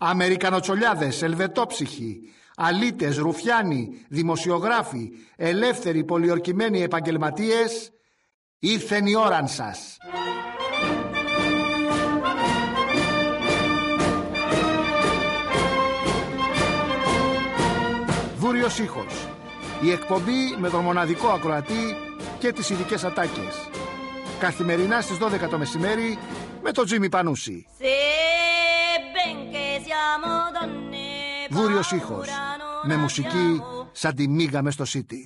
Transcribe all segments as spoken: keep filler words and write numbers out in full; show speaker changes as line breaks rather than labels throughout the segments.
Αμερικανοτσολιάδες, ελβετόψυχοι, αλήτες, ρουφιάνοι, δημοσιογράφοι, ελεύθεροι, πολιορκημένοι επαγγελματίες, ήρθεν η ώραν σας. Βούριος ήχος. Η εκπομπή με τον μοναδικό ακροατή και τις ειδικές ατάκες. Καθημερινά στις δώδεκα το μεσημέρι με τον Τζίμι Πανούση. Βούριος ήχος. Με μουσική σαν τη μίγα μες στο City.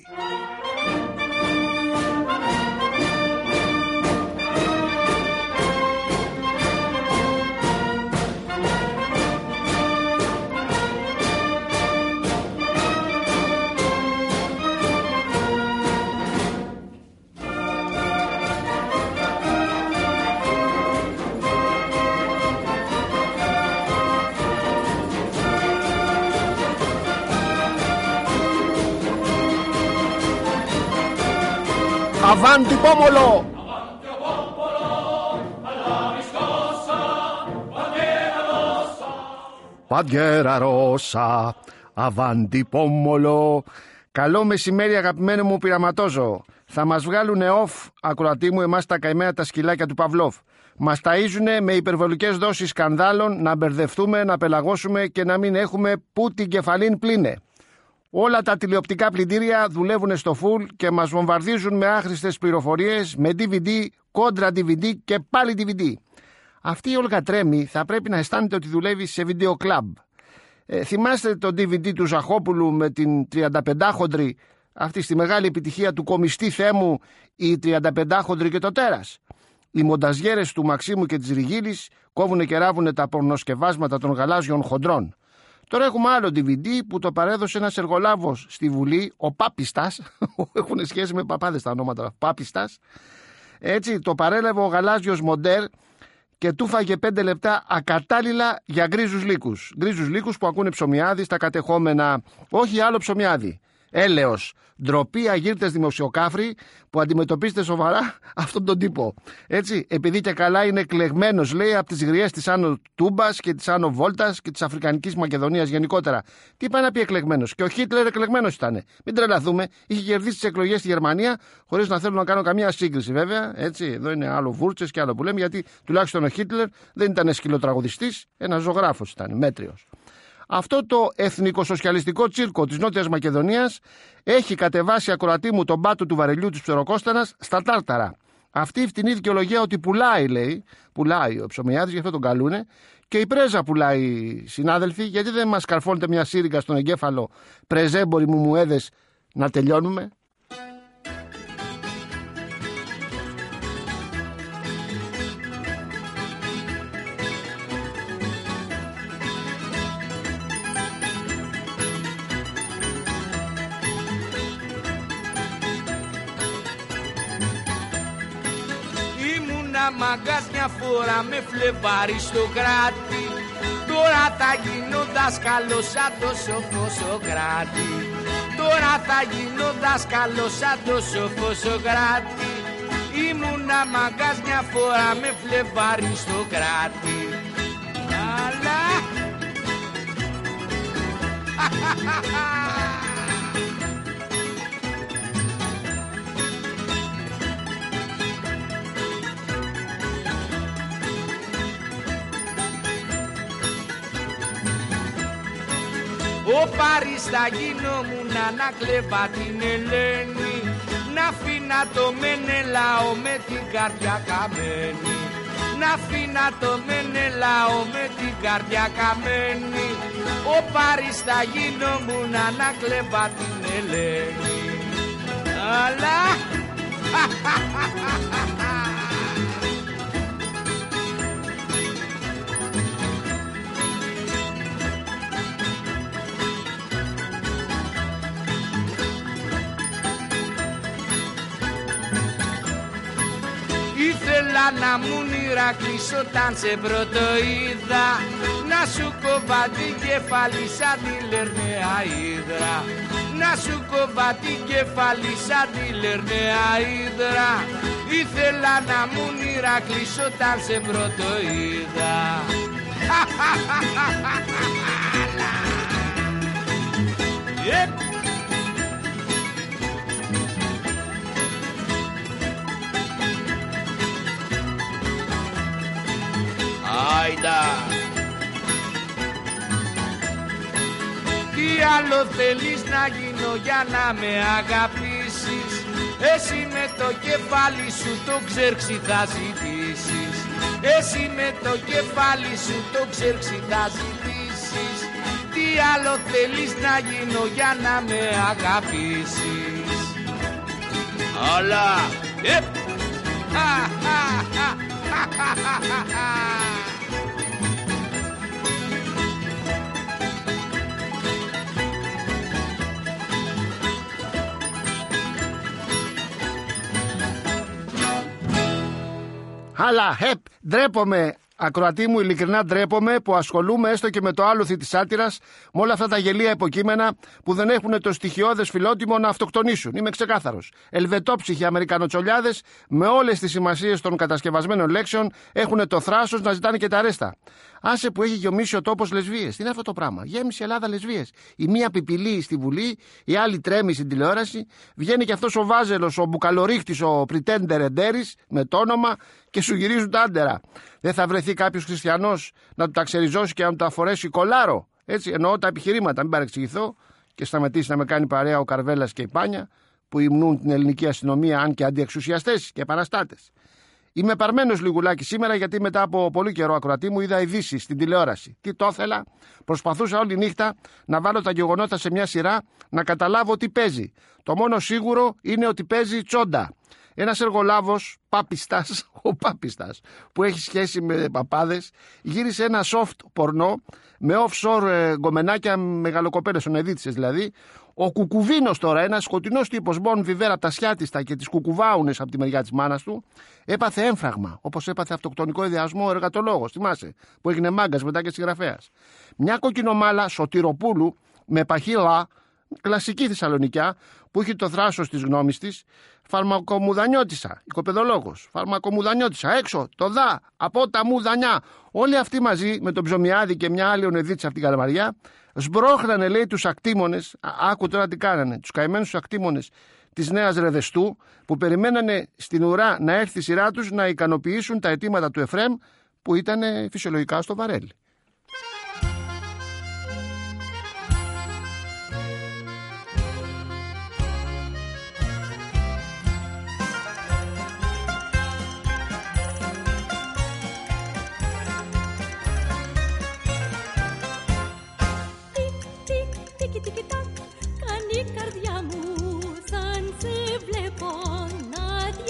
Avanti pomolo!
Avanti pomolo, alla riscossa, bandiera rossa.
Bandiera rossa, avanti pomolo. Καλό μεσημέρι αγαπημένο μου πειραματόζω. Θα μας βγάλουνε off, ακροατή μου, εμάς τα καημένα τα σκυλάκια του Παυλόφ. Μας ταΐζουνε με υπερβολικές δόσεις σκανδάλων, να μπερδευτούμε, να πελαγώσουμε και να μην έχουμε που την κεφαλήν πλήνε. Όλα τα τηλεοπτικά πλυντήρια δουλεύουν στο full και μας βομβαρδίζουν με άχρηστες πληροφορίες, με ντι βι ντι, κόντρα ντι βι ντι και πάλι ντι βι ντι. Αυτή η Όλγα Τρέμη θα πρέπει να αισθάνεται ότι δουλεύει σε βίντεο κλαμπ. Ε, θυμάστε το ντι βι ντι του Ζαχόπουλου με την τριανταπεντάχοντρη, αυτή στη μεγάλη επιτυχία του κομιστή Θέμου, η τριανταπεντάχοντρη και το τέρας. Οι μονταζιέρες του Μαξίμου και της Ριγίλης κόβουνε και ράβουνε τα πορνοσκευάσματα των γαλάζιων χοντρών. Τώρα έχουμε άλλο ντι βι ντι που το παρέδωσε ένας εργολάβος στη Βουλή, ο Πάπιστας. Έχουν σχέση με παπάδες τα ονόματα, Πάπιστας. Έτσι, το παρέλαβε ο γαλάζιος μοντέρ και του φάγε πέντε λεπτά ακατάλληλα για γκρίζους λύκους. Γκρίζους λύκους που ακούνε ψωμιάδι στα κατεχόμενα, όχι άλλο ψωμιάδι. Έλεος, ντροπή αγύρτες δημοσιοκάφροι που αντιμετωπίζετε σοβαρά αυτόν τον τύπο. Έτσι, επειδή και καλά είναι εκλεγμένος, λέει, από τις γριές της Άνω Τούμπας και της Άνω Βόλτας και της Αφρικανικής Μακεδονίας γενικότερα. Τι πάει να πει εκλεγμένος? Και ο Χίτλερ εκλεγμένος ήταν. Μην τρελαθούμε, είχε κερδίσει τις εκλογές στη Γερμανία, χωρίς να θέλω να κάνω καμία σύγκριση βέβαια. Έτσι, εδώ είναι άλλο βούρτσες και άλλο που λέμε, γιατί τουλάχιστον ο Χίτλερ δεν ήταν σκυλοτραγουδιστής, ένας ζωγράφος ήταν, μέτριος. Αυτό το εθνικοσοσιαλιστικό τσίρκο της Νότιας Μακεδονίας έχει κατεβάσει, ακροατή μου, τον πάτο του βαρελιού της Ψεροκόστανας στα Τάρταρα. Αυτή η φτηνή δικαιολογία ότι πουλάει, λέει, πουλάει ο ψωμιάδης, γι' αυτό τον καλούνε, και η πρέζα πουλάει, συνάδελφοι, γιατί δεν μας καρφώνετε μια σύριγγα στον εγκέφαλο, πρεζέμποροι μου μουέδες, να τελειώνουμε.
Μαγκάς μια φορά με φλεβάρι στο κράτη. Τώρα θα γίνω δάσκαλος σαν το σοφό Σοκράτη. Τώρα θα γίνω δάσκαλος σαν το σοφό Σοκράτη. Ήμουνα μαγκάς μια φορά με φλεβάρι στο κράτη. Αλλά ο Πάρης θα γινόμουν να κλέβα την Ελένη, να φύνα το Μενελάο με την καρδιά καμένη. Να φύνα το Μενελάο με την καρδιά καμένη. Ο Πάρης θα γινόμουν να κλέβα την Ελένη. Αλλά ήθελα να μου Ηρακλής όταν σε πρώτο είδα, να σου κόβα την κεφαλή σαν τη Λερναία Ύδρα. Να σου κόβα την κεφαλή σαν τη Λερναία Ύδρα. Ήθελα να μου Ηρακλής όταν σε πρώτο είδα. άλλο θέλεις να γίνω για να με αγαπήσεις? Εσύ με το κεφάλι σου το ξέρξι θα ζητήσεις. Εσύ με το κεφάλι σου το ξέρξι θα ζητήσεις. Τι άλλο θέλεις να γίνω για να με αγαπήσεις? Όλα επ!
Αλλά, χεπ, ντρέπομαι, ακροατή μου, ειλικρινά ντρέπομαι που ασχολούμαι έστω και με το άλοθη της σάτυρας, με όλα αυτά τα γελία υποκείμενα που δεν έχουν το στοιχειώδες φιλότιμο να αυτοκτονήσουν. Είμαι ξεκάθαρος. Ελβετόψυχοι Αμερικανοτσολιάδες με όλες τις σημασίες των κατασκευασμένων λέξεων έχουν το θράσος να ζητάνε και τα ρέστα. Άσε που έχει γεμίσει ο τόπος λεσβείες. Τι είναι αυτό το πράγμα? Γέμισε η Ελλάδα λεσβείες. Η μία πιπιλεί στη Βουλή, η άλλη τρέμει στην τηλεόραση. Βγαίνει και αυτός ο βάζελος, ο μπουκαλορίχτης, ο πριτέντερ εντέρης με το όνομα και σου γυρίζουν τα άντερα. Δεν θα βρεθεί κάποιος χριστιανός να του τα ξεριζώσει και να του τα φορέσει κολάρο? Έτσι, εννοώ τα επιχειρήματα, μην παρεξηγηθώ και σταματήσει να με κάνει παρέα ο Καρβέλας και η Πάνια που υμνούν την ελληνική αστυνομία, αν και αντιεξουσιαστές και επαναστάτες. Είμαι παρμένος λιγουλάκι σήμερα γιατί μετά από πολύ καιρό, ακροατή μου, είδα ειδήσεις στην τηλεόραση. Τι το ήθελα? Προσπαθούσα όλη νύχτα να βάλω τα γεγονότα σε μια σειρά, να καταλάβω τι παίζει. Το μόνο σίγουρο είναι ότι παίζει τσόντα. Ένας εργολάβος, πάπιστας, ο πάπιστας, που έχει σχέση με παπάδες, γύρισε ένα soft πορνό με offshore ε, γκομενάκια μεγαλοκοπέλες, ονεδίτσες δηλαδή. Ο Κουκουβίνος τώρα, ένας σκοτεινός τύπος, μπον βιβέρα από τα σιάτιστα και τις κουκουβάουνες από τη μεριά της μάνας του, έπαθε έμφραγμα, όπως έπαθε αυτοκτονικό ιδεασμό ο εργατολόγος, θυμάσαι, που έγινε μάγκας μετά και συγγραφέας. Μια κοκκινομάλα Σωτηροπούλου με παχύλα, κλασική Θεσσαλονικιά, που είχε το θράσος της γνώμης της, φαρμακομουδανιώτισσα, οικοπαιδολόγος, φαρμακομουδανιώτισσα, έξω, το δα, από τα μουδανιά. Όλοι αυτοί μαζί με τον Ψωμιάδη και μια άλλη ονεδίτσα από την Καλαμαριά, σμπρώχνανε, λέει, τους ακτήμονες, άκου τώρα τι κάνανε, τους καημένους ακτήμονες της Νέας Ρεδεστού, που περιμένανε στην ουρά να έρθει η σειρά τους να ικανοποιήσουν τα αιτήματα του Εφρέμ, που ήταν φυσιολογικά στο βαρέλι.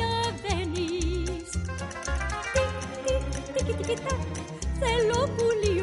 Θέλω πουλί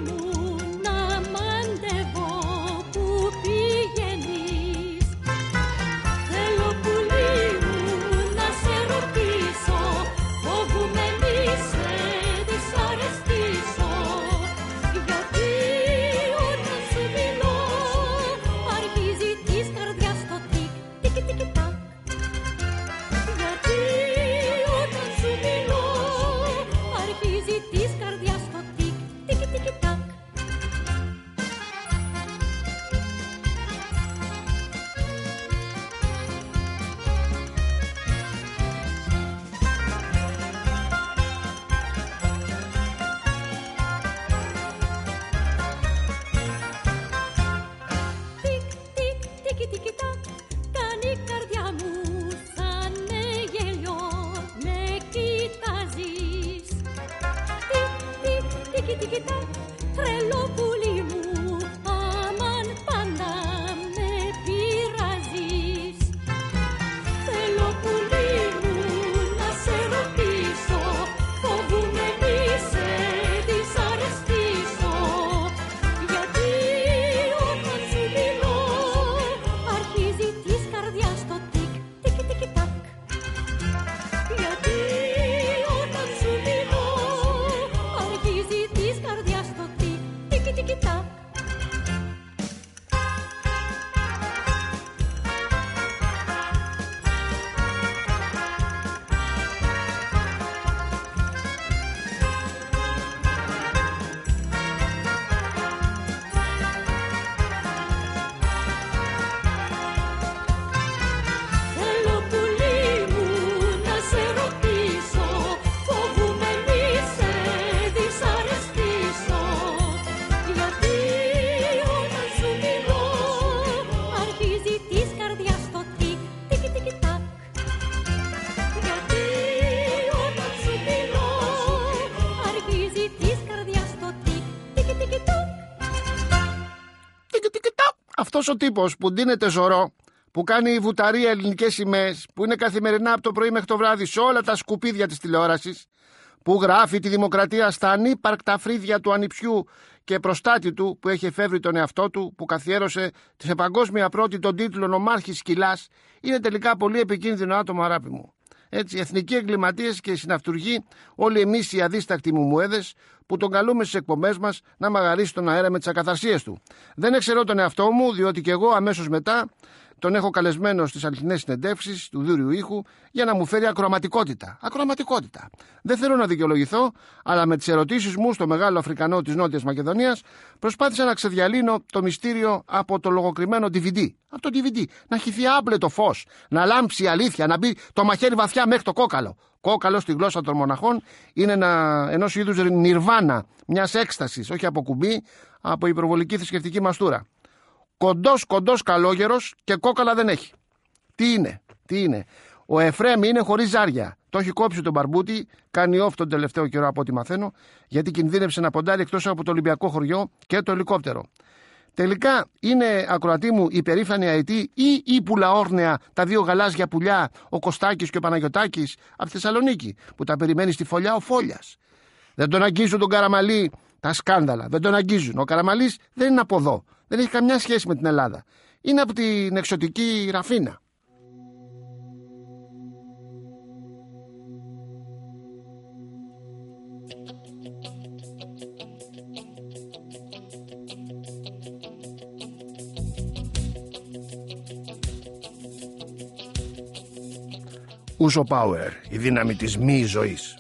αυτός ο τύπος που ντύνεται ζωρό, που κάνει βουταρία ελληνικές σημαίες, που είναι καθημερινά από το πρωί μέχρι το βράδυ σε όλα τα σκουπίδια της τηλεόρασης, που γράφει τη δημοκρατία στα ανύπαρκτα φρύδια του ανιψιού και προστάτη του, που έχει εφεύρει τον εαυτό του, που καθιέρωσε σε παγκόσμια πρώτη τον τίτλο Νομάρχης Σκυλάς, είναι τελικά πολύ επικίνδυνο άτομο, αγάπη μου. Έτσι, εθνικοί εγκληματίες και συναυτουργοί, όλοι εμείς οι αδίστακτοι μουμουέδες, που τον καλούμε στις εκπομπές μας να μαγαρίσει τον αέρα με τις ακαθαρσίες του. Δεν εξαιρώ τον εαυτό μου, διότι και εγώ αμέσως μετά τον έχω καλεσμένο στις αληθινές συνεντεύξεις του Δούριου Ήχου για να μου φέρει ακροαματικότητα. Ακροαματικότητα. Δεν θέλω να δικαιολογηθώ, αλλά με τις ερωτήσεις μου στο μεγάλο Αφρικανό της Νότιας Μακεδονίας προσπάθησα να ξεδιαλύνω το μυστήριο από το λογοκριμένο ντι βι ντι. Από το ντι βι ντι. Να χυθεί άπλετο φως, να λάμψει η αλήθεια, να μπει το μαχαίρι βαθιά μέχρι το κόκαλο. Κόκαλο στη γλώσσα των μοναχών είναι ένα, ενός είδους νιρβάνα, μιας έκστασης, όχι από κουμπί, από υπερβολική θρησκευτική μαστούρα. Κοντός, κοντός καλόγερος και κόκαλα δεν έχει. Τι είναι, τι είναι. Ο Εφραίμ είναι χωρίς ζάρια. Το έχει κόψει τον μπαρμπούτι, κάνει off τον τελευταίο καιρό από ό,τι μαθαίνω, γιατί κινδύνεψε να ποντάρει εκτός από το Ολυμπιακό χωριό και το ελικόπτερο. Τελικά είναι, ακροατή μου, η περήφανη αετή ή η πουλαόρνεα, τα δύο γαλάζια πουλιά, ο Κωστάκης και ο Παναγιωτάκης από τη Θεσσαλονίκη, που τα περιμένει στη φωλιά ο Φόλιας. Δεν τον αγγίζουν τον Καραμαλή τα σκάνδαλα, δεν τον αγγίζουν. Ο Καραμαλής δεν είναι από εδώ. Δεν έχει καμιά σχέση με την Ελλάδα. Είναι από την εξωτική Ραφίνα. Ούσο Πάουερ, η δύναμη της μη ζωής.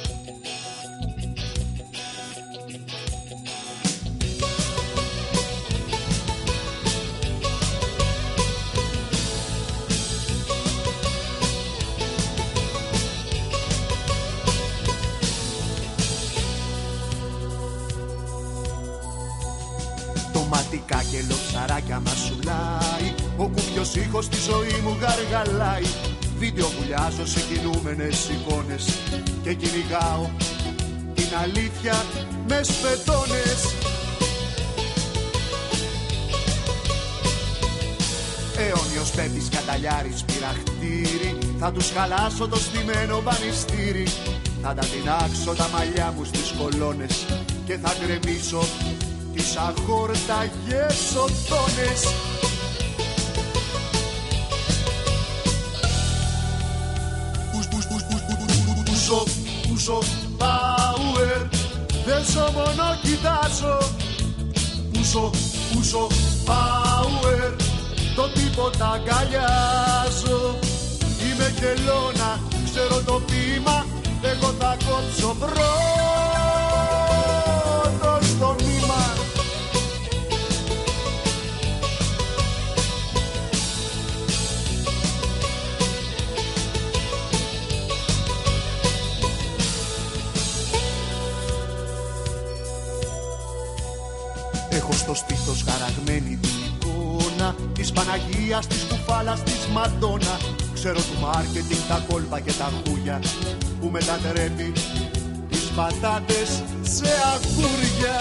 Τοματικά και λοξαράκια μασουλάει, ο κουπιος ήχος στη ζωή μου γαργαλάει. Βίντεο βουλιάζω σε κινούμενες εικόνες και κυνηγάω την αλήθεια με σπετώνες. Αιώνιος πέπης καταλιάρης πειραχτήρι, θα τους χαλάσω το στημένο μπανιστήρι. Θα τα τεινάξω τα μαλλιά μου στις κολόνες και θα γκρεμίσω τις αχόρταγες οθόνες. Ούσο, ούσο, Πάουερ, δεν σω μόνο κοιτάζω. Ούσο, ούσο, Πάουερ, το τίποτα αγκαλιάζω. Είμαι κελώνα, ξέρω το ποίημα, εγώ θα κόψω πρώτο στο νήμα. Έχω στο στήθος χαραγμένη την εικόνα της Παναγίας, της κουφάλας, της Μαντόνα. Ξέρω του μάρκετινγκ τα κόλπα και τα χούγια που μετατρέπει τις πατάτες σε αγγούρια.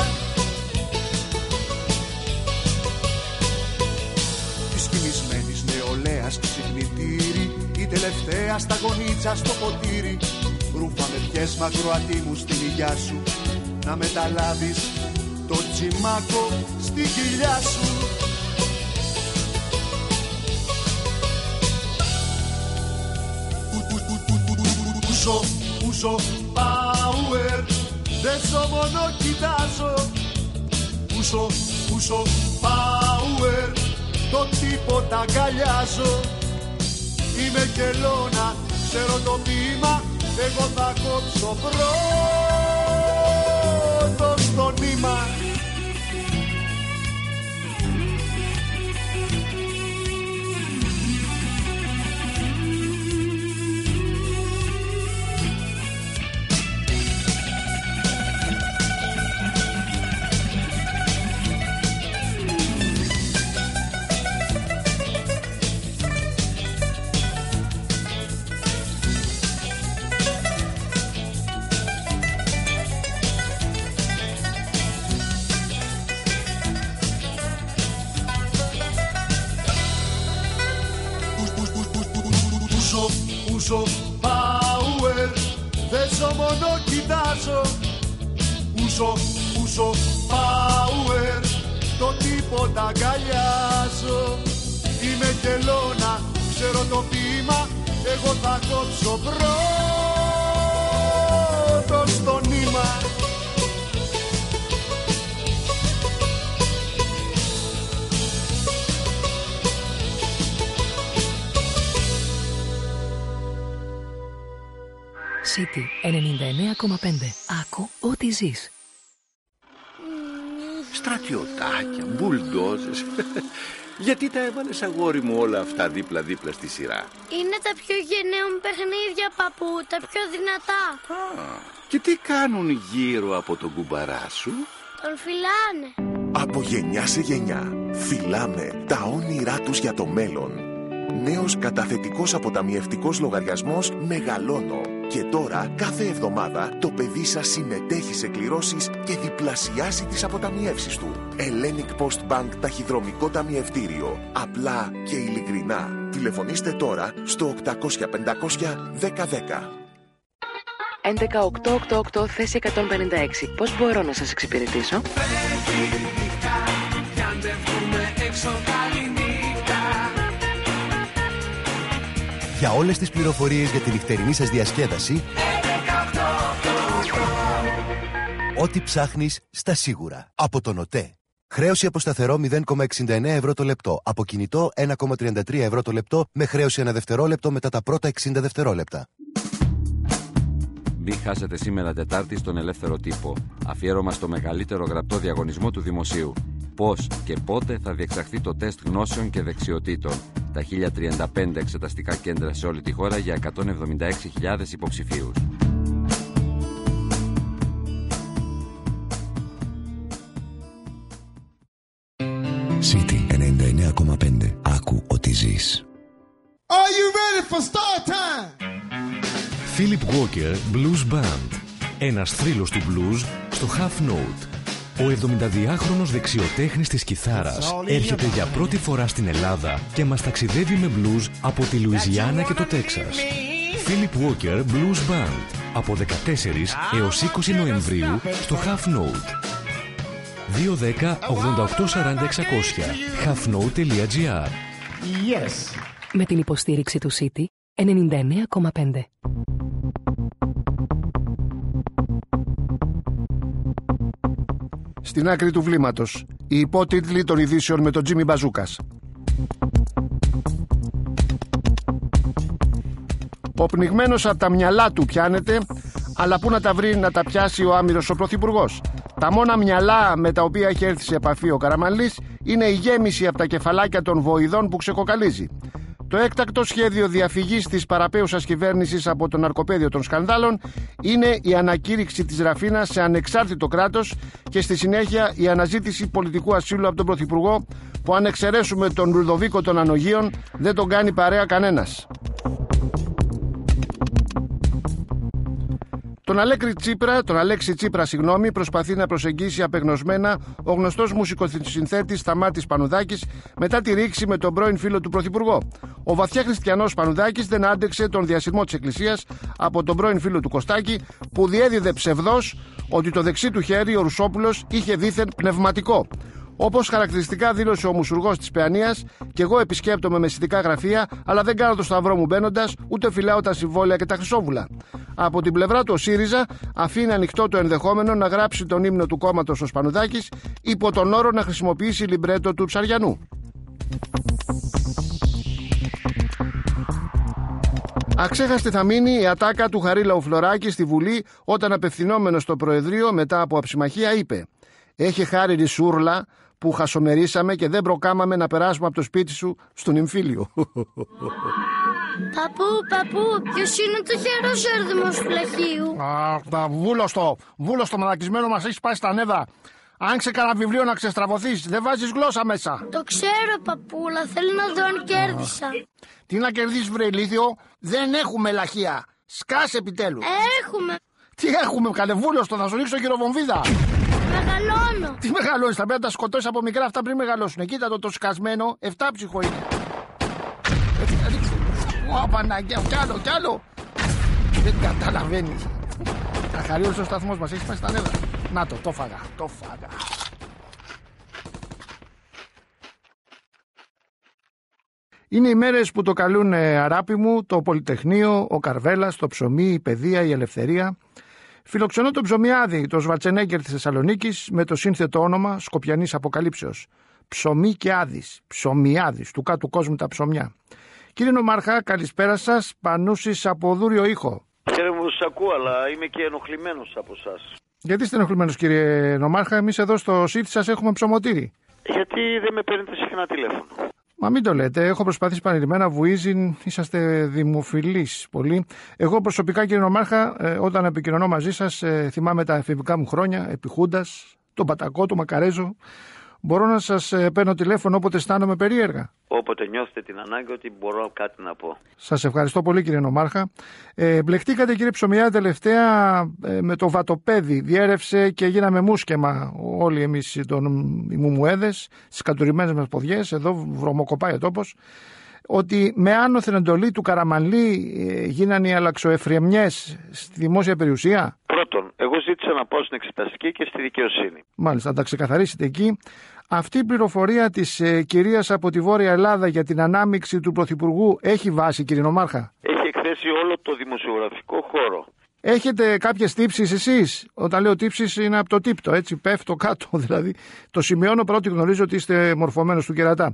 Της κοιμισμένης νεολαίας ξυπνητήρι, η τελευταία στα γονίτσα στο ποτήρι. Ρούφα με πιες μακροατή μου στην υγειά σου, να μεταλάβεις το τσιμάκο στη κοιλιά σου. Ούσο, ούσο, Πάουερ, δεν σω μόνο κοιτάζω. Ούσο, ούσο, Πάουερ, το τίποτα αγκαλιάζω. Είμαι κελώνα, ξέρω το ποίημα, εγώ θα κόψω πρώτο στο νήμα. Ούσο power, δεν ζω μόνο κοιτάζω. Ούσο, ούσο power, το τίποτα αγκαλιάζω. Είμαι κελώνα, ξέρω το ποίημα, εγώ θα κόψω πρώτο στο νήμα.
City ενενήντα εννέα κόμμα πέντε. Άκου ό,τι ζεις.
Στρατιωτάκια, μπουλντόζες. Γιατί τα έβαλες, αγόρι μου, όλα αυτά δίπλα-δίπλα στη σειρά?
Είναι τα πιο γενναία μου παιχνίδια, παππού, τα πιο δυνατά.
Α, και τι κάνουν γύρω από τον κουμπαρά σου?
Τον φυλάνε.
Από γενιά σε γενιά φυλάμε τα όνειρά τους για το μέλλον. Νέος καταθετικός αποταμιευτικός λογαριασμός Μεγαλώνω. Και τώρα κάθε εβδομάδα το παιδί σας συμμετέχει σε κληρώσεις και διπλασιάζει τις αποταμιεύσεις του. Hellenic Post Bank ταχυδρομικό ταμιευτήριο. Απλά και ειλικρινά. Τηλεφωνήστε τώρα στο οκτακόσια πεντακόσια δέκα δέκα.
έντεκα οκτακόσια ογδόντα οκτώ θέση εκατόν πενήντα έξι. Πώς μπορώ να σας εξυπηρετήσω?
Για όλες τις πληροφορίες για τη νυχτερινή σας διασκέδαση, ό,τι ψάχνεις στα σίγουρα. Από τον ΟΤΕ. Χρέωση από σταθερό μηδέν κόμμα εξήντα εννέα ευρώ το λεπτό. Από κινητό ένα κόμμα τριάντα τρία ευρώ το λεπτό με χρέωση ένα δευτερόλεπτο μετά τα πρώτα εξήντα δευτερόλεπτα.
Μην χάσετε σήμερα Τετάρτη στον Ελεύθερο Τύπο. Αφιέρωμα στο μεγαλύτερο γραπτό διαγωνισμό του Δημοσίου. Πώς και πότε θα διεξαχθεί το τεστ γνώσεων και δεξιοτήτων. Τα χίλια τριάντα πέντε εξεταστικά κέντρα σε όλη τη χώρα για εκατόν εβδομήντα έξι χιλιάδες υποψηφίους.
City ενενήντα εννέα κόμμα πέντε. Άκου ό,τι ζεις.
Are you ready for start time?
Philip Walker Blues Band. Ένας θρύλος του blues στο Half Note. Ο εβδομηνταδυάχρονος δεξιοτέχνης της κιθάρας έρχεται για πρώτη φορά στην Ελλάδα και μας ταξιδεύει με blues από τη Λουιζιάννα και το Τέξας. Philip Walker Blues Band από δεκατέσσερις έως είκοσι Νοεμβρίου στο Half Note. δύο δέκα ογδόντα οκτώ σαράντα εξακόσια halfnote τελεία gr.
Yes.
Με την υποστήριξη του City ενενήντα εννέα κόμμα πέντε.
Στην άκρη του βλήματος, οι υπότιτλοι των ειδήσεων με τον Τζίμι Μπαζούκας. Ο πνιγμένος από τα μυαλά του πιάνεται, αλλά πού να τα βρει να τα πιάσει ο άμυρος ο πρωθυπουργός? Τα μόνα μυαλά με τα οποία έχει έρθει σε επαφή ο Καραμανλής είναι η γέμιση από τα κεφαλάκια των βοηδών που ξεκοκαλίζει. Το έκτακτο σχέδιο διαφυγής της παραπέουσας κυβέρνησης από το ναρκοπαίδιο των σκανδάλων είναι η ανακήρυξη της Ραφίνας σε ανεξάρτητο κράτος και στη συνέχεια η αναζήτηση πολιτικού ασύλου από τον Πρωθυπουργό, που αν εξαιρέσουμε τον Λουδοβίκο των Ανογείων δεν τον κάνει παρέα κανένας. Τον Αλέξη Τσίπρα, τον Αλέξη Τσίπρα, συγγνώμη, προσπαθεί να προσεγγίσει απεγνωσμένα ο γνωστός μουσικοσυνθέτης Σταμάτης Πανουδάκης μετά τη ρήξη με τον πρώην φίλο του Πρωθυπουργό. Ο βαθιά χριστιανός Πανουδάκης δεν άντεξε τον διασυρμό της Εκκλησίας από τον πρώην φίλο του Κωστάκη, που διέδιδε ψευδός ότι το δεξί του χέρι ο Ρουσόπουλος είχε δήθεν πνευματικό. Όπως χαρακτηριστικά δήλωσε ο μουσουργός της Παιανίας, και εγώ επισκέπτομαι μεσητικά γραφεία, αλλά δεν κάνω το σταυρό μου μπαίνοντας, ούτε φυλάω τα συμβόλαια και τα χρυσόβουλα. Από την πλευρά του ο ΣΥΡΙΖΑ αφήνει ανοιχτό το ενδεχόμενο να γράψει τον ύμνο του κόμματος ο Σπανουδάκης υπό τον όρο να χρησιμοποιήσει λιμπρέτο του Ψαριανού. Αξέχαστη θα μείνει η ατάκα του Χαρίλαου Φλωράκη στη Βουλή, όταν απευθυνόμενος στο Προεδρείο μετά από αψιμαχία είπε: «Έχει χάρη ρησούρλα που χασομερίσαμε και δεν προκάμαμε να περάσουμε από το σπίτι σου στον εμφύλιο».
Παππού, παππού, ποιος είναι το χερός έρδημος του λαχείου?
Αχ, βούλωστο, βούλωστο μαλακισμένο, μας έχεις πάει στα νεύρα. Άνοιξε κανένα βιβλίο να ξεστραβωθείς, δεν βάζεις γλώσσα μέσα.
Το ξέρω, παππούλα, θέλω να δω αν κέρδισα.
Τι να κερδίσεις, βρε ηλίθιο? Δεν έχουμε λαχεία. Σκάσε επιτέλους.
Έχουμε.
Τι έχουμε, καλέ, βούλωστο, θα σου ρίξω γυροβομβίδα.
Μεγαλώνω.
Τι μεγαλώνεις, θα πρέπει να τα σκοτώσεις από μικρά αυτά πριν μεγαλώσουν. Κοίτα το το σκασμένο, εφτάψυχο είναι. Ω, Παναγία, κι άλλο, κι άλλο. Δεν καταλαβαίνεις. Θα χαρεί όλος ο σταθμός μας, έχει πάει στα νεύρα. Να το, το φάγα, το φάγα. Είναι οι μέρες που το καλούν αράπη μου, το Πολυτεχνείο, ο Καρβέλας, το ψωμί, η παιδεία, η ελευθερία. Φιλοξενώ τον Ψωμιάδη, το Σβαρτσενέγκερ της Θεσσαλονίκης, με το σύνθετο όνομα Σκοπιανής Αποκαλύψεως. Ψωμί και Άδης, Ψωμιάδης, του κάτω κόσμου τα ψωμιά. Κύριε Νομάρχα, καλησπέρα σας, Πανούσης από Δούριο Ήχο.
Κύριε μου, σας ακούω, αλλά είμαι και ενοχλημένος από εσάς.
Γιατί είστε ενοχλημένος, κύριε Νομάρχα? Εμείς εδώ στο ΣΥΤ σας έχουμε ψωμοτήρι.
Γιατί δεν με παίρνετε συχνά τηλέφωνο?
Μα μην το λέτε, έχω προσπαθήσει επανειλημμένα, βουίζιν, είσαστε δημοφιλείς πολύ. Εγώ προσωπικά, κύριε Νομάρχα, ε, όταν επικοινωνώ μαζί σας, ε, θυμάμαι τα εφηβικά μου χρόνια, επί Χούντας, τον Πατακό, τον Μακαρέζο. Μπορώ να σας ε, παίρνω τηλέφωνο όποτε αισθάνομαι περίεργα.
Όποτε νιώθετε την ανάγκη ότι μπορώ κάτι να πω.
Σας ευχαριστώ πολύ, κύριε Νομάρχα. Ε, μπλεχτήκατε, κύριε Ψωμιά, τελευταία ε, με το βατοπέδι. Διέρευσε και γίναμε μουσκεμα όλοι εμείς οι μουμουέδες, στις κατουρημένες μας ποδιές, εδώ βρωμοκοπάει ο τόπος, ότι με άνωθεν εντολή του Καραμανλή ε, γίνανε οι αλλαξοεφρεμιές στη δημόσια περιουσία.
Πρώτον, εγώ ζήτησα να πάω στην εξεταστική και στη δικαιοσύνη.
Μάλιστα, να τα ξεκαθαρίσετε εκεί. Αυτή η πληροφορία της ε, κυρίας από τη Βόρεια Ελλάδα για την ανάμειξη του Πρωθυπουργού έχει βάση, κύριε Νομάρχα?
Έχει εκθέσει όλο το δημοσιογραφικό χώρο.
Έχετε κάποιες τύψεις εσείς? Όταν λέω τύψεις είναι από το τύπτο, έτσι, πέφτω κάτω, δηλαδή. Το σημειώνω πρώτη, γνωρίζω ότι είστε μορφωμένος του κερατά.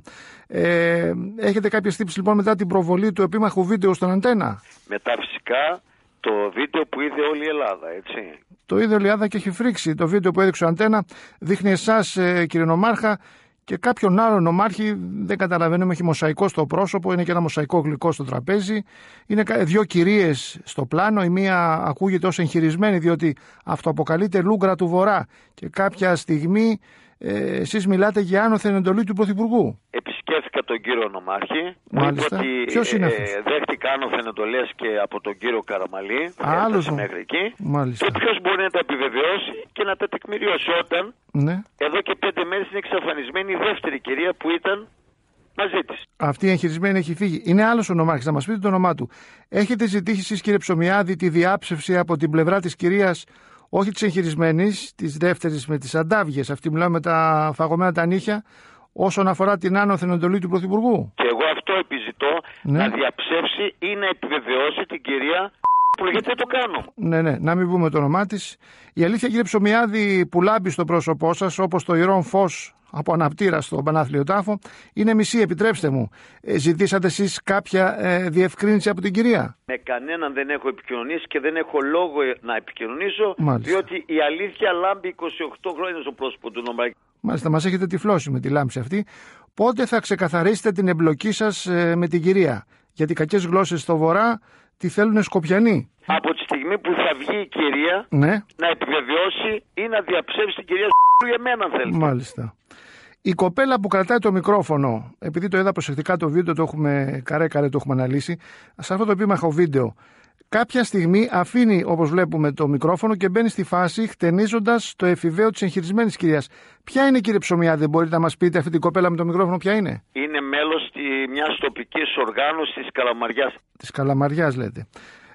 Ε, έχετε κάποιες τύψεις λοιπόν μετά την προβολή του επίμαχου βίντεο στον Αντένα?
Μετά φυσικά το βίντεο που είδε όλη η Ελλάδα, έτσι.
Το είδε όλη η Ελλάδα και έχει φρίξει. Το βίντεο που έδειξε ο Αντένα δείχνει εσάς, ε, κύριε Νομάρχα, και κάποιον άλλον νομάρχη, δεν καταλαβαίνουμε, έχει μοσαϊκό στο πρόσωπο, είναι και ένα μοσαϊκό γλυκό στο τραπέζι. Είναι δύο κυρίες στο πλάνο, η μία ακούγεται ως εγχειρισμένη, διότι αυτοαποκαλείται Λούγκρα του Βορρά. Και κάποια στιγμή ε, εσείς μιλάτε για άνωθεν εντολή του Πρωθυπουργού.
Επισκέφθηκα τον κύριο Νομάρχη.
Μάλιστα.
Ότι,
ποιος είναι αυτός?
Ε, δέχτηκα άνωθεν εντολές και από τον κύριο Καραμαλή.
Άλλος
μέχρι εκεί.
Μάλιστα.
Και ποιος μπορεί να τα επιβεβαιώσει και να τα τεκμηριώσει όταν
ναι.
εδώ και πέντε μέρες είναι εξαφανισμένη η δεύτερη κυρία που ήταν μαζί της.
Αυτή η εγχειρισμένη έχει φύγει. Είναι άλλος ο νομάρχης, να μας πείτε το όνομά του. Έχετε ζητήσει εσείς, κύριε Ψωμιάδη, τη διάψευση από την πλευρά της κυρίας, όχι της εγχειρισμένης, της δεύτερης με τις αντάβιες, αυτή μιλάμε με τα φαγωμένα τα νύχια, όσον αφορά την άνωθεν εντολή του Πρωθυπουργού?
Και εγώ αυτό επιζητώ, ναι. Να διαψεύσει ή να επιβεβαιώσει την κυρία που γιατί δεν το κάνω.
Ναι, ναι, να μην πούμε το όνομά της. Η αλήθεια, κύριε Ψωμιάδη, που λάμπει στο πρόσωπό σας, όπως το ιερόν φως από αναπτήρα στον Πανάθλιο τάφο, είναι μισή, επιτρέψτε μου. Ε, ζητήσατε εσείς κάποια ε, διευκρίνηση από την κυρία?
Με κανέναν δεν έχω επικοινωνήσει και δεν έχω λόγο να επικοινωνήσω.
Μάλιστα.
Διότι η αλήθεια λάμπει είκοσι οκτώ χρόνια στο πρόσωπο του Νομάρχη.
Μάλιστα, μας έχετε τυφλώσει με τη λάμψη αυτή. Πότε θα ξεκαθαρίσετε την εμπλοκή σας ε, με την κυρία? Γιατί οι κακές γλώσσες στο Βορρά τη θέλουν Σκοπιανοί.
Από τη στιγμή που θα βγει η κυρία,
ναι,
να επιβεβαιώσει ή να διαψεύσει την κυρία για μένα, αν θέλετε.
Μάλιστα. Η κοπέλα που κρατάει το μικρόφωνο, επειδή το είδα προσεκτικά το βίντεο, το έχουμε καρέ-καρέ, το έχουμε αναλύσει, σε αυτό το επίμαχο βίντεο, κάποια στιγμή αφήνει, όπως βλέπουμε, το μικρόφωνο και μπαίνει στη φάση χτενίζοντας το εφηβαίο της εγχειρισμένης κυρίας. Ποια είναι, κύριε Ψωμιά, δεν μπορείτε να μας πείτε αυτή την κοπέλα με το μικρόφωνο, ποια είναι?
Είναι μέλος μιας τοπικής οργάνωσης της Καλαμαριάς.
Της Καλαμαριάς, λέτε.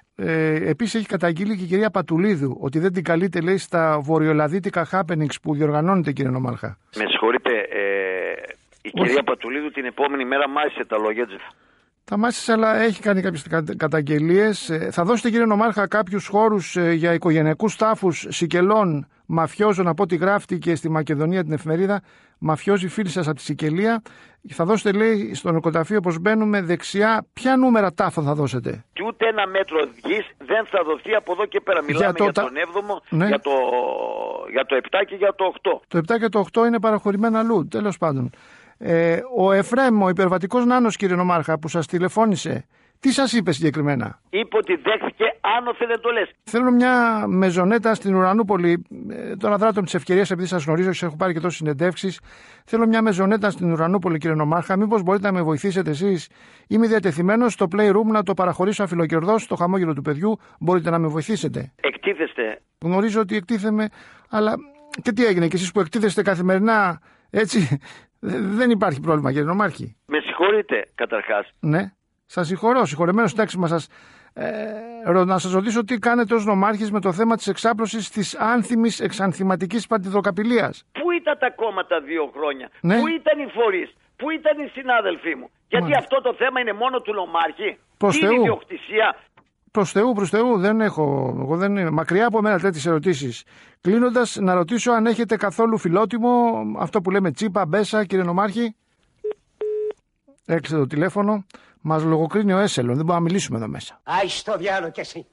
Ε, επίσης έχει καταγγείλει και η κυρία Πατουλίδου ότι δεν την καλείτε, λέει, στα βορειοελλαδίτικα happenings που διοργανώνεται, κύριε Νομάρχα.
Με συγχωρείτε, ε, η Όχι. κυρία Πατουλίδου την επόμενη μέρα μάθησε τα λόγια της.
Τα μάθησε, αλλά έχει κάνει κάποιες καταγγελίες. Ε, θα δώσετε, κύριε Νομάρχα, κάποιους χώρους ε, για οικογενειακούς τάφους Σικελών μαφιόζων, από ό,τι γράφτηκε και στη Μακεδονία την εφημερίδα, μαφιόζοι φίλοι σας από τη Σικελία. Θα δώσετε, λέει, στο νοικοταφείο όπως μπαίνουμε δεξιά, ποια νούμερα τάφων θα δώσετε?
Και ούτε ένα μέτρο γης δεν θα δοθεί από εδώ και πέρα. Μιλάμε για, το, για τον έβδομο, ναι. για, το, για το επτά και για το οκτώ.
Το επτά και το οκτώ είναι παραχωρημένα αλλού, τέλος πάντων. Ε, ο Εφραίμ, ο υπερβατικός νάνος, κύριε Νομάρχα, που σας τηλεφώνησε, τι σας είπε συγκεκριμένα?
Είπε ότι δέχθηκε άνωθεν εντολές.
Θέλω μια μεζονέτα στην Ουρανούπολη. Ε, τώρα δράτω τις ευκαιρίες, επειδή σας γνωρίζω και σας έχω πάρει και τόσες συνεντεύξεις. Θέλω μια μεζονέτα στην Ουρανούπολη, κύριε Νομάρχα. Μήπως μπορείτε να με βοηθήσετε εσείς? Είμαι διατεθειμένος στο Playroom να το παραχωρήσω αφιλοκερδώς στο χαμόγελο του παιδιού. Μπορείτε να με βοηθήσετε?
Εκτίθεστε.
Γνωρίζω ότι εκτίθεμαι, αλλά και τι έγινε? Και εσείς που εκτίθεστε καθημερινά, έτσι, δεν υπάρχει πρόβλημα, κύριε Νομάρχη.
Με συγχωρείτε, καταρχάς.
Ναι. Σας συγχωρώ, συγχωρεμένος συντάξιμα σας. Ε, να σας ρωτήσω τι κάνετε ως νομάρχης με το θέμα της εξάπλωσης της άνθιμης εξανθηματικής παντιδροκαπηλείας.
Πού ήταν τα κόμματα δύο χρόνια,
ναι.
Πού ήταν οι φορείς, πού ήταν οι συνάδελφοί μου. Γιατί Μάλιστα. αυτό το θέμα είναι μόνο του νομάρχη.
Προς
είναι
Θεού.
ιδιοκτησία.
Προς Θεού, προς Θεού, δεν έχω, εγώ δεν είναι. Μακριά από μένα τέτοιες ερωτήσεις. Κλείνοντας, να ρωτήσω αν έχετε καθόλου φιλότιμο, αυτό που λέμε τσίπα, μπέσα, κύριε νομάρχη. Έκλεισε το τηλέφωνο. Μας λογοκρίνει ο Έσελον, δεν μπορούμε να μιλήσουμε εδώ μέσα.
Άι στο διάλο κι εσύ.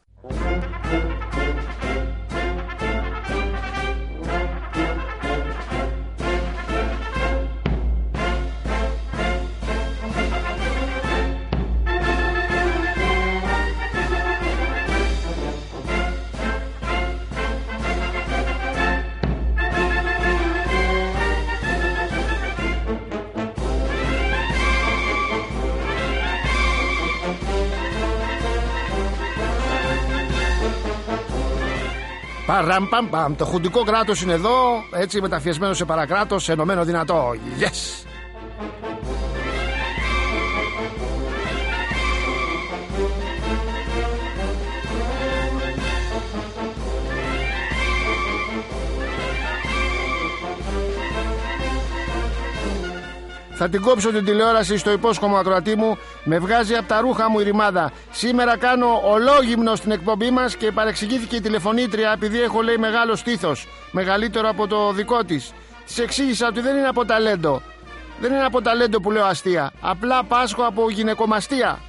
Παραμπαμπαμ, το χουντικό κράτος είναι εδώ, έτσι μεταφιεσμένο σε παρακράτος, ενωμένο δυνατό. Yes! Θα την κόψω την τηλεόραση στο υπόσχομο ακροατή μου. Με βγάζει από τα ρούχα μου η ρημάδα. Σήμερα κάνω ολόγυμνο στην εκπομπή μας και παρεξηγήθηκε η τηλεφωνήτρια επειδή έχω, λέει, μεγάλο στήθος. Μεγαλύτερο από το δικό της. Της εξήγησα ότι δεν είναι από ταλέντο. Δεν είναι από ταλέντο που λέω αστεία. Απλά πάσχω από γυναικομαστία.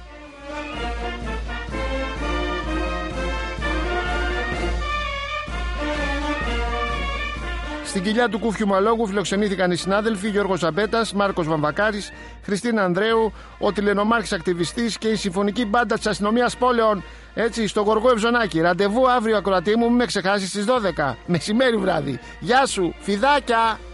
Στην κοιλιά του Κούφιου Μαλόγου φιλοξενήθηκαν οι συνάδελφοι Γιώργος Ζαμπέτας, Μάρκος Βαμβακάρης, Χριστίνα Ανδρέου, ο τηλενομάρχης ακτιβιστής και η συμφωνική μπάντα της αστυνομίας πόλεων, έτσι, στο Γοργό Ευζωνάκη. Ραντεβού αύριο, ακροατή μου, μην με ξεχάσεις στις δώδεκα. Μεσημέρι βράδυ. Γεια σου, φιδάκια!